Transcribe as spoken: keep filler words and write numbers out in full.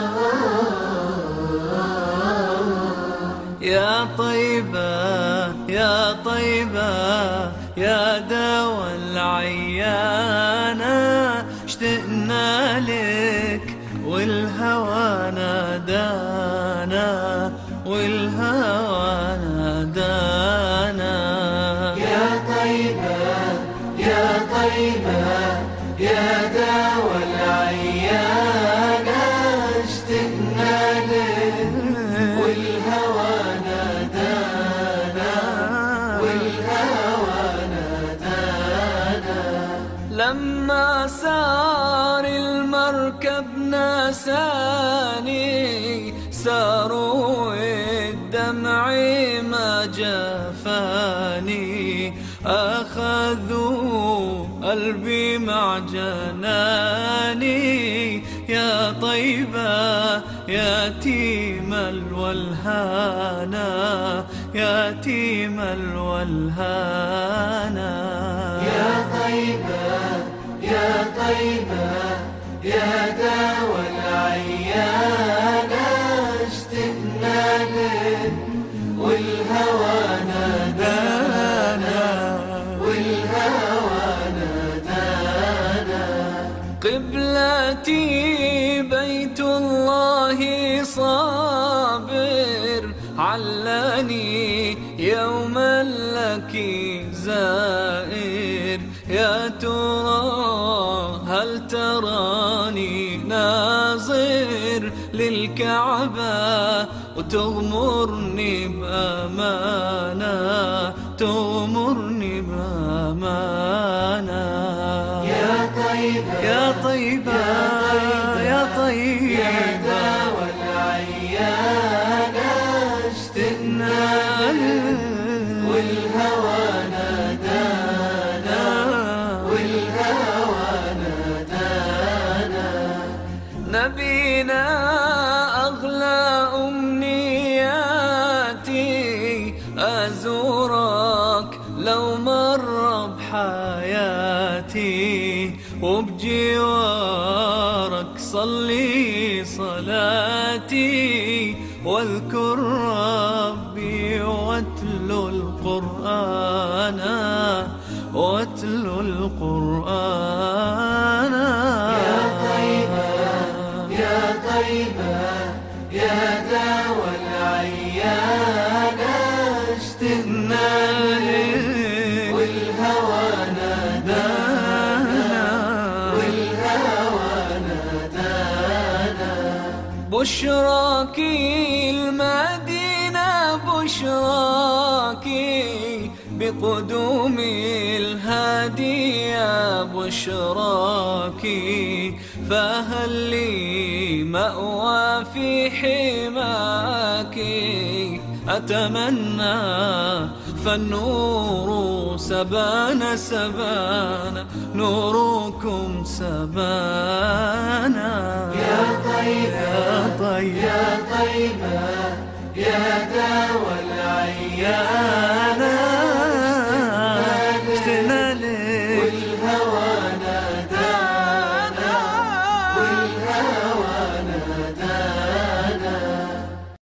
يا طيبة يا طيبة يا دوا العيانة، اشتقنا لك والهوى نادانا، والهوى نادانا. يا طيبة يا طيبة يا دوا العيانة، اشتقنا لك والهوى نادانا، والهوى نادانا. لما سار المركب ناساني، ساروا الدمع ما جفاني، أخذوا قلبي مع جناني. يا طيبة يتيم الولهانا، يتيم الولهانا. يا طيبة يا طيبة يا دوا العيانة، اشتقنا لك والهوى نادانا، والهوى نادانا. قبلتي بيت الله صابر، علاني يوما لك زائر. يا ترى هل تراني ناظر للكعبة، وتغمرني بأمانة، تغمرني بأمانة. يا طيبة يا طيبة يا طيبة يا دوا العيانة، اشتقنا لك والهوى نادانا، والهوى نادانا. نبينا أغلى أمنياتي، أزورك لو مر بحياتي، وبجوارك صلي صلاتي، واذكر ربي واتلو القرآن، واتلو القرآن. يا طيبة يا طيبة يا دوا العيانة، اشتقنا لك والهوى نادانا، والهوى نادانا. بشراكي المدينة، بشراكي بقدوم الهادي، يا بشراكي فهل لي مأوى في حماك. أتمنى فالنور سبانا سبانا، نوركم سبانا. يا طيبة يا طيبة يا طيبة يا دوا العيانة،